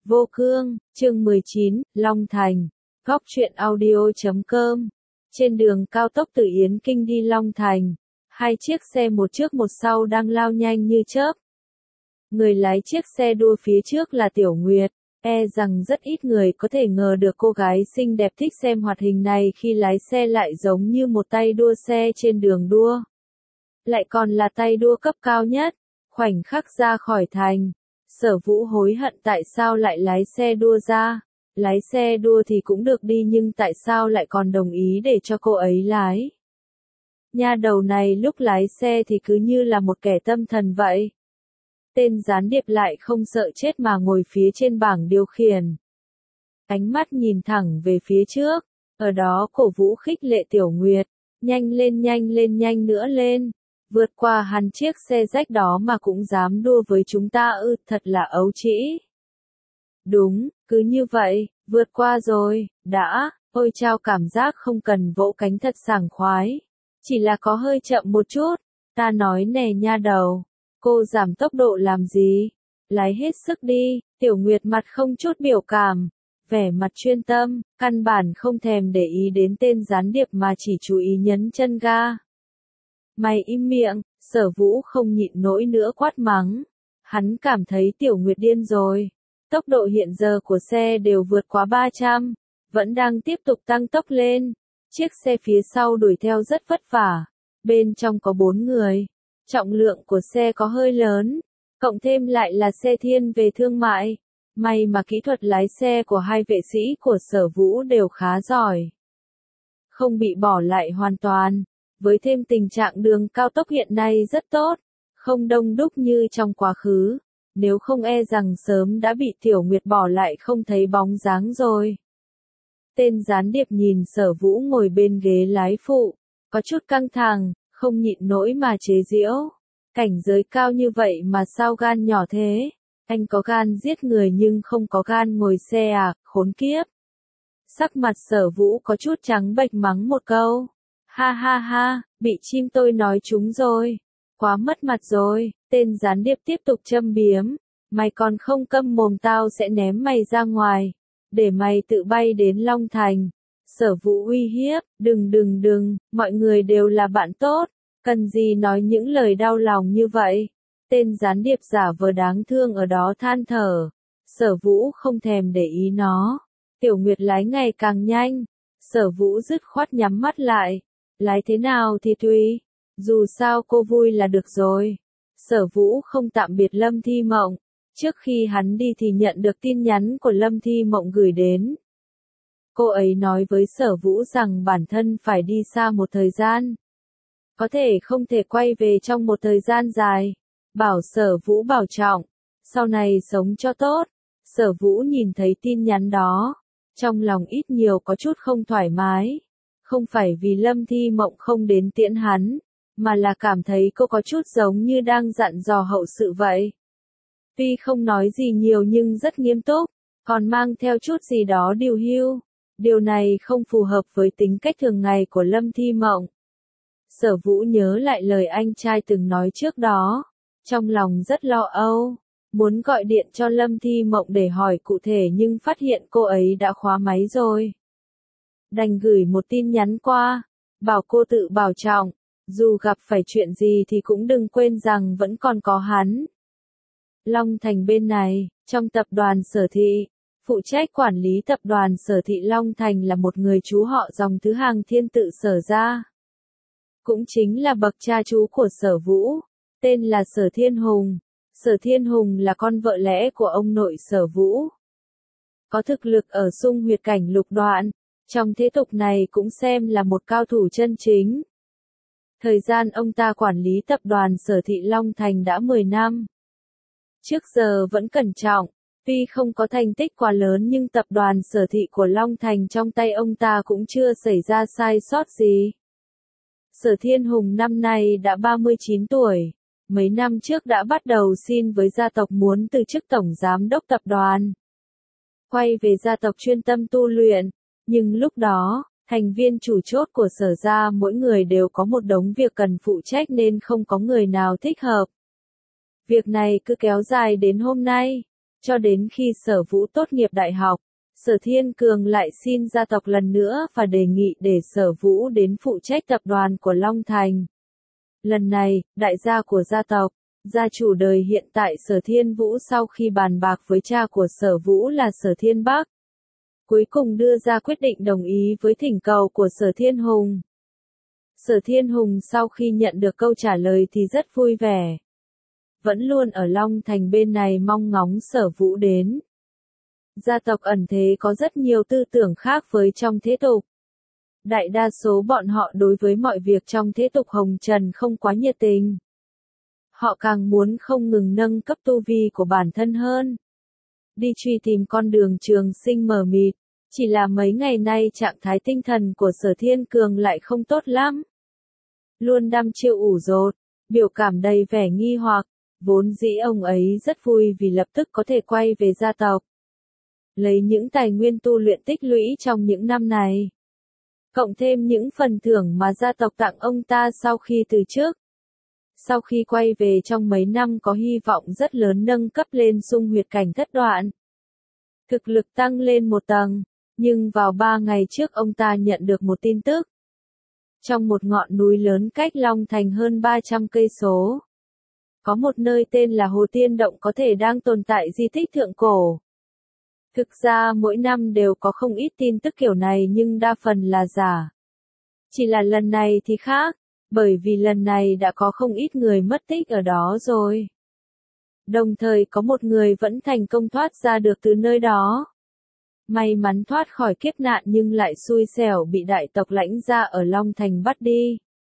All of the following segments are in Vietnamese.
Vô Cương, chương 19, Long Thành. Góc truyện audio.com. Trên đường cao tốc từ Yến Kinh đi Long Thành, hai chiếc xe một trước một sau đang lao nhanh như chớp. Người lái chiếc xe đua phía trước là Tiểu Nguyệt, e rằng rất ít người có thể ngờ được cô gái xinh đẹp thích xem hoạt hình này khi lái xe lại giống như một tay đua xe trên đường đua. Lại còn là tay đua cấp cao nhất. Khoảnh khắc ra khỏi thành, Sở Vũ hối hận tại sao lại lái xe đua ra. Lái xe đua thì cũng được đi nhưng tại sao lại còn đồng ý để cho cô ấy lái. Nha đầu này lúc lái xe thì cứ như là một kẻ tâm thần vậy. Tên gián điệp lại không sợ chết mà ngồi phía trên bảng điều khiển. Ánh mắt nhìn thẳng về phía trước, ở đó cổ vũ khích lệ Tiểu Nguyệt, nhanh lên nhanh nữa lên. Vượt qua hẳn chiếc xe rách đó mà cũng dám đua với chúng ta ư, thật là ấu trĩ. Đúng, cứ như vậy, vượt qua rồi, đã, ôi chao cảm giác không cần vỗ cánh thật sảng khoái. Chỉ là có hơi chậm một chút, ta nói nè nha đầu, cô giảm tốc độ làm gì? Lái hết sức đi, Tiểu Nguyệt mặt không chút biểu cảm, vẻ mặt chuyên tâm, căn bản không thèm để ý đến tên gián điệp mà chỉ chú ý nhấn chân ga. Mày im miệng, Sở Vũ không nhịn nổi nữa quát mắng. Hắn cảm thấy Tiểu Nguyệt điên rồi. Tốc độ hiện giờ của xe đều vượt quá 300, vẫn đang tiếp tục tăng tốc lên. Chiếc xe phía sau đuổi theo rất vất vả. Bên trong có 4 người. Trọng lượng của xe có hơi lớn, cộng thêm lại là xe thiên về thương mại. May mà kỹ thuật lái xe của hai vệ sĩ của Sở Vũ đều khá giỏi. Không bị bỏ lại hoàn toàn. Với thêm tình trạng đường cao tốc hiện nay rất tốt, không đông đúc như trong quá khứ, nếu không e rằng sớm đã bị Tiểu Nguyệt bỏ lại không thấy bóng dáng rồi. Tên gián điệp nhìn Sở Vũ ngồi bên ghế lái phụ, có chút căng thẳng, không nhịn nổi mà chế giễu. Cảnh giới cao như vậy mà sao gan nhỏ thế? Anh có gan giết người nhưng không có gan ngồi xe à, khốn kiếp. Sắc mặt Sở Vũ có chút trắng bệch mắng một câu. Ha ha ha, bị chim tôi nói trúng rồi. Quá mất mặt rồi, tên gián điệp tiếp tục châm biếm. Mày còn không câm mồm tao sẽ ném mày ra ngoài. Để mày tự bay đến Long Thành. Sở Vũ uy hiếp, đừng, mọi người đều là bạn tốt. Cần gì nói những lời đau lòng như vậy. Tên gián điệp giả vờ đáng thương ở đó than thở. Sở Vũ không thèm để ý nó. Tiểu Nguyệt lái ngày càng nhanh. Sở Vũ dứt khoát nhắm mắt lại. Lái thế nào thì tùy, dù sao cô vui là được rồi. Sở Vũ không tạm biệt Lâm Thi Mộng, trước khi hắn đi thì nhận được tin nhắn của Lâm Thi Mộng gửi đến. Cô ấy nói với Sở Vũ rằng bản thân phải đi xa một thời gian. Có thể không thể quay về trong một thời gian dài, bảo Sở Vũ bảo trọng, sau này sống cho tốt. Sở Vũ nhìn thấy tin nhắn đó, trong lòng ít nhiều có chút không thoải mái. Không phải vì Lâm Thi Mộng không đến tiễn hắn, mà là cảm thấy cô có chút giống như đang dặn dò hậu sự vậy. Tuy không nói gì nhiều nhưng rất nghiêm túc, còn mang theo chút gì đó điều hưu. Điều này không phù hợp với tính cách thường ngày của Lâm Thi Mộng. Sở Vũ nhớ lại lời anh trai từng nói trước đó, trong lòng rất lo âu, muốn gọi điện cho Lâm Thi Mộng để hỏi cụ thể nhưng phát hiện cô ấy đã khóa máy rồi. Đành gửi một tin nhắn qua, bảo cô tự bảo trọng, dù gặp phải chuyện gì thì cũng đừng quên rằng vẫn còn có hắn. Long Thành bên này, trong tập đoàn Sở Thị, phụ trách quản lý tập đoàn Sở Thị Long Thành là một người chú họ dòng thứ hàng Thiên tự Sở gia. Cũng chính là bậc cha chú của Sở Vũ, tên là Sở Thiên Hùng. Sở Thiên Hùng là con vợ lẽ của ông nội Sở Vũ. Có thực lực ở xung huyệt cảnh lục đoạn. Trong thế tục này cũng xem là một cao thủ chân chính. Thời gian ông ta quản lý tập đoàn Sở Thị Long Thành đã 10 năm. Trước giờ vẫn cẩn trọng, tuy không có thành tích quá lớn nhưng tập đoàn Sở Thị của Long Thành trong tay ông ta cũng chưa xảy ra sai sót gì. Sở Thiên Hùng năm nay đã 39 tuổi, mấy năm trước đã bắt đầu xin với gia tộc muốn từ chức tổng giám đốc tập đoàn. Quay về gia tộc chuyên tâm tu luyện. Nhưng lúc đó, thành viên chủ chốt của Sở gia mỗi người đều có một đống việc cần phụ trách nên không có người nào thích hợp. Việc này cứ kéo dài đến hôm nay. Cho đến khi Sở Vũ tốt nghiệp đại học, Sở Thiên Cường lại xin gia tộc lần nữa và đề nghị để Sở Vũ đến phụ trách tập đoàn của Long Thành. Lần này, đại gia của gia tộc, gia chủ đời hiện tại Sở Thiên Vũ sau khi bàn bạc với cha của Sở Vũ là Sở Thiên Bắc, cuối cùng đưa ra quyết định đồng ý với thỉnh cầu của Sở Thiên Hùng. Sở Thiên Hùng sau khi nhận được câu trả lời thì rất vui vẻ. Vẫn luôn ở Long Thành bên này mong ngóng Sở Vũ đến. Gia tộc ẩn thế có rất nhiều tư tưởng khác với trong thế tục. Đại đa số bọn họ đối với mọi việc trong thế tục hồng trần không quá nhiệt tình. Họ càng muốn không ngừng nâng cấp tu vi của bản thân hơn. Đi truy tìm con đường trường sinh mờ mịt. Chỉ là mấy ngày nay trạng thái tinh thần của Sở Thiên Cường lại không tốt lắm. Luôn đăm chiêu ủ rột, biểu cảm đầy vẻ nghi hoặc, vốn dĩ ông ấy rất vui vì lập tức có thể quay về gia tộc. Lấy những tài nguyên tu luyện tích lũy trong những năm này. Cộng thêm những phần thưởng mà gia tộc tặng ông ta sau khi từ chức. Sau khi quay về trong mấy năm có hy vọng rất lớn nâng cấp lên xung huyệt cảnh thất đoạn. Thực lực tăng lên một tầng. Nhưng vào 3 ngày trước ông ta nhận được một tin tức. Trong một ngọn núi lớn cách Long Thành hơn 300 cây số, có một nơi tên là Hồ Tiên Động có thể đang tồn tại di tích thượng cổ. Thực ra mỗi năm đều có không ít tin tức kiểu này nhưng đa phần là giả. Chỉ là lần này thì khác, bởi vì lần này đã có không ít người mất tích ở đó rồi. Đồng thời có một người vẫn thành công thoát ra được từ nơi đó. May mắn thoát khỏi kiếp nạn nhưng lại xui xẻo bị đại tộc Lãnh gia ở Long Thành bắt đi.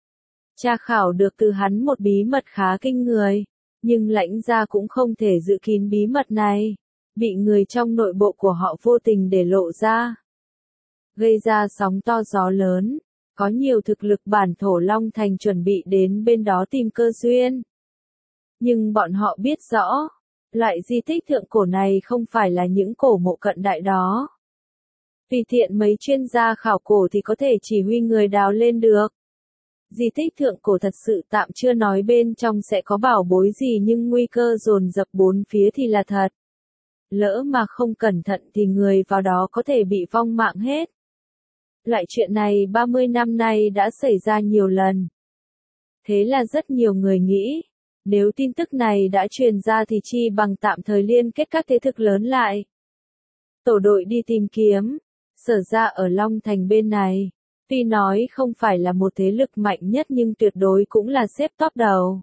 Tra khảo được từ hắn một bí mật khá kinh người, nhưng Lãnh gia cũng không thể giữ kín bí mật này, bị người trong nội bộ của họ vô tình để lộ ra. Gây ra sóng to gió lớn, có nhiều thực lực bản thổ Long Thành chuẩn bị đến bên đó tìm cơ duyên. Nhưng bọn họ biết rõ, loại di tích thượng cổ này không phải là những cổ mộ cận đại đó. Vì tiện mấy chuyên gia khảo cổ thì có thể chỉ huy người đào lên được. Di tích thượng cổ thật sự tạm chưa nói bên trong sẽ có bảo bối gì nhưng nguy cơ dồn dập bốn phía thì là thật. Lỡ mà không cẩn thận thì người vào đó có thể bị vong mạng hết. Loại chuyện này 30 năm nay đã xảy ra nhiều lần. Thế là rất nhiều người nghĩ, nếu tin tức này đã truyền ra thì chi bằng tạm thời liên kết các thế lực lớn lại. Tổ đội đi tìm kiếm, Sở ra ở Long Thành bên này, tuy nói không phải là một thế lực mạnh nhất nhưng tuyệt đối cũng là xếp top đầu.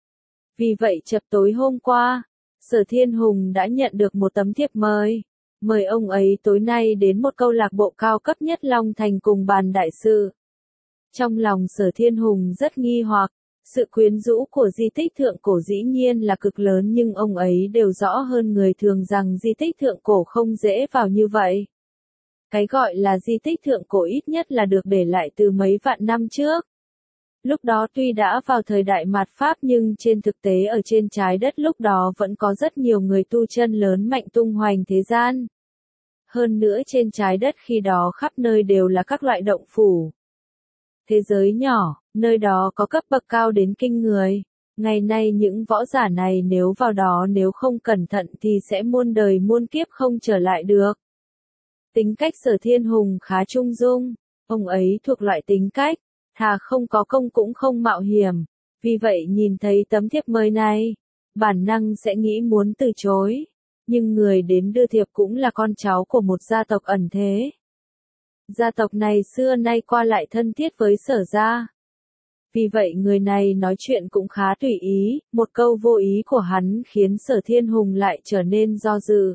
Vì vậy chập tối hôm qua, Sở Thiên Hùng đã nhận được một tấm thiệp mời. Mời ông ấy tối nay đến một câu lạc bộ cao cấp nhất Long Thành cùng bàn đại sự. Trong lòng Sở Thiên Hùng rất nghi hoặc, sự quyến rũ của di tích thượng cổ dĩ nhiên là cực lớn nhưng ông ấy đều rõ hơn người thường rằng di tích thượng cổ không dễ vào như vậy. Cái gọi là di tích thượng cổ ít nhất là được để lại từ mấy vạn năm trước. Lúc đó tuy đã vào thời đại mạt Pháp nhưng trên thực tế ở trên trái đất lúc đó vẫn có rất nhiều người tu chân lớn mạnh tung hoành thế gian. Hơn nữa trên trái đất khi đó khắp nơi đều là các loại động phủ. Thế giới nhỏ, nơi đó có cấp bậc cao đến kinh người. Ngày nay những võ giả này nếu vào đó nếu không cẩn thận thì sẽ muôn đời muôn kiếp không trở lại được. Tính cách Sở Thiên Hùng khá trung dung, ông ấy thuộc loại tính cách, thà không có công cũng không mạo hiểm. Vì vậy nhìn thấy tấm thiệp mời này, bản năng sẽ nghĩ muốn từ chối. Nhưng người đến đưa thiệp cũng là con cháu của một gia tộc ẩn thế. Gia tộc này xưa nay qua lại thân thiết với Sở gia. Vì vậy người này nói chuyện cũng khá tùy ý, một câu vô ý của hắn khiến Sở Thiên Hùng lại trở nên do dự.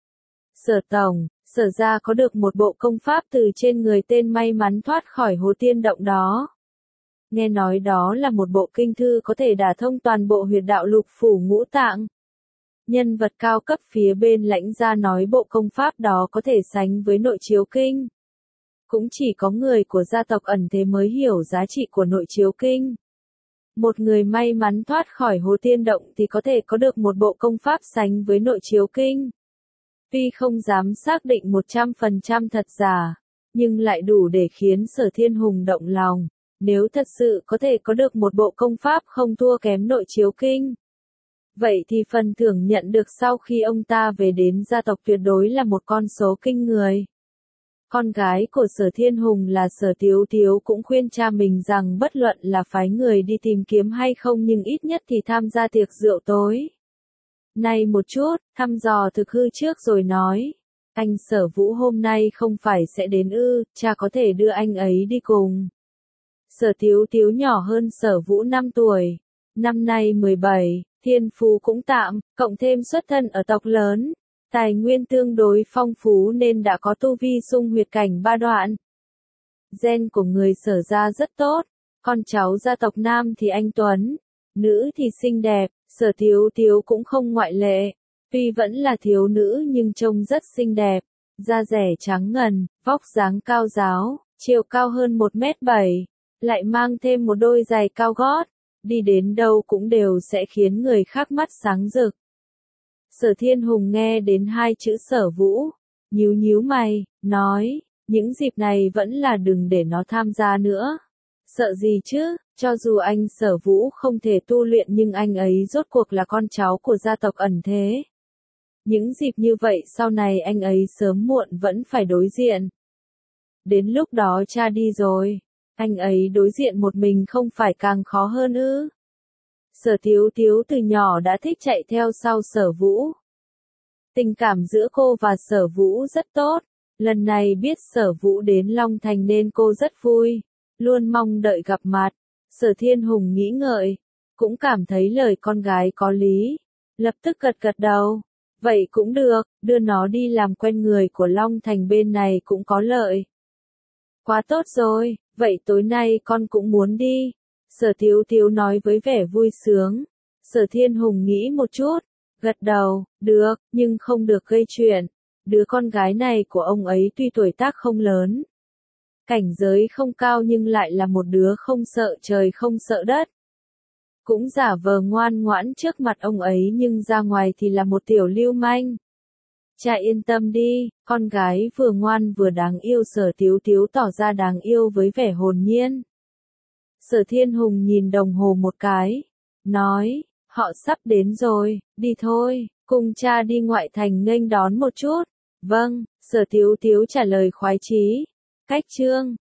Sở Tổng, Sở gia có được một bộ công pháp từ trên người tên may mắn thoát khỏi Hồ Tiên Động đó. Nghe nói đó là một bộ kinh thư có thể đả thông toàn bộ huyệt đạo lục phủ ngũ tạng. Nhân vật cao cấp phía bên Lãnh gia nói bộ công pháp đó có thể sánh với nội chiếu kinh. Cũng chỉ có người của gia tộc ẩn thế mới hiểu giá trị của nội chiếu kinh. Một người may mắn thoát khỏi Hồ Tiên Động thì có thể có được một bộ công pháp sánh với nội chiếu kinh. Tuy không dám xác định 100% thật giả, nhưng lại đủ để khiến Sở Thiên Hùng động lòng. Nếu thật sự có thể có được một bộ công pháp không thua kém nội chiếu kinh, Vậy thì phần thưởng nhận được sau khi ông ta về đến gia tộc tuyệt đối là một con số kinh người. Con gái của Sở Thiên Hùng là Sở Tiếu Tiếu cũng khuyên cha mình rằng bất luận là phái người đi tìm kiếm hay không nhưng ít nhất thì tham gia tiệc rượu tối. Này một chút, thăm dò thực hư trước rồi nói. Anh Sở Vũ hôm nay không phải sẽ đến ư, cha có thể đưa anh ấy đi cùng. Sở Tiếu Tiếu nhỏ hơn Sở Vũ 5 tuổi. Năm nay 17, thiên phú cũng tạm, cộng thêm xuất thân ở tộc lớn. Tài nguyên tương đối phong phú nên đã có tu vi xung huyệt cảnh 3 đoạn. Gen của người Sở gia rất tốt, con cháu gia tộc nam thì anh tuấn, nữ thì xinh đẹp, Sở Tiếu Tiếu cũng không ngoại lệ. Tuy vẫn là thiếu nữ nhưng trông rất xinh đẹp, da rẻ trắng ngần, vóc dáng cao ráo, chiều cao hơn 1m7, lại mang thêm một đôi giày cao gót, đi đến đâu cũng đều sẽ khiến người khác mắt sáng rực. Sở Thiên Hùng nghe đến hai chữ Sở Vũ, nhíu nhíu mày, nói, những dịp này vẫn là đừng để nó tham gia nữa. Sợ gì chứ, cho dù anh Sở Vũ không thể tu luyện nhưng anh ấy rốt cuộc là con cháu của gia tộc ẩn thế. Những dịp như vậy sau này anh ấy sớm muộn vẫn phải đối diện. Đến lúc đó cha đi rồi, anh ấy đối diện một mình không phải càng khó hơn ư? Sở Tiếu Tiếu từ nhỏ đã thích chạy theo sau Sở Vũ. Tình cảm giữa cô và Sở Vũ rất tốt, lần này biết Sở Vũ đến Long Thành nên cô rất vui, luôn mong đợi gặp mặt. Sở Thiên Hùng nghĩ ngợi, cũng cảm thấy lời con gái có lý, lập tức gật gật đầu. Vậy cũng được, đưa nó đi làm quen người của Long Thành bên này cũng có lợi. Quá tốt rồi, vậy tối nay con cũng muốn đi. Sở Tiếu Tiếu nói với vẻ vui sướng. Sở Thiên Hùng nghĩ một chút, gật đầu, được, nhưng không được gây chuyện. Đứa con gái này của ông ấy tuy tuổi tác không lớn, cảnh giới không cao nhưng lại là một đứa không sợ trời không sợ đất. Cũng giả vờ ngoan ngoãn trước mặt ông ấy nhưng ra ngoài thì là một tiểu lưu manh. Cha yên tâm đi, con gái vừa ngoan vừa đáng yêu. Sở Tiếu Tiếu tỏ ra đáng yêu với vẻ hồn nhiên. Sở Thiên Hùng nhìn đồng hồ một cái, nói, họ sắp đến rồi, đi thôi, cùng cha đi ngoại thành nghênh đón một chút. Vâng, Sở Tiếu Tiếu trả lời khoái chí. Cách chương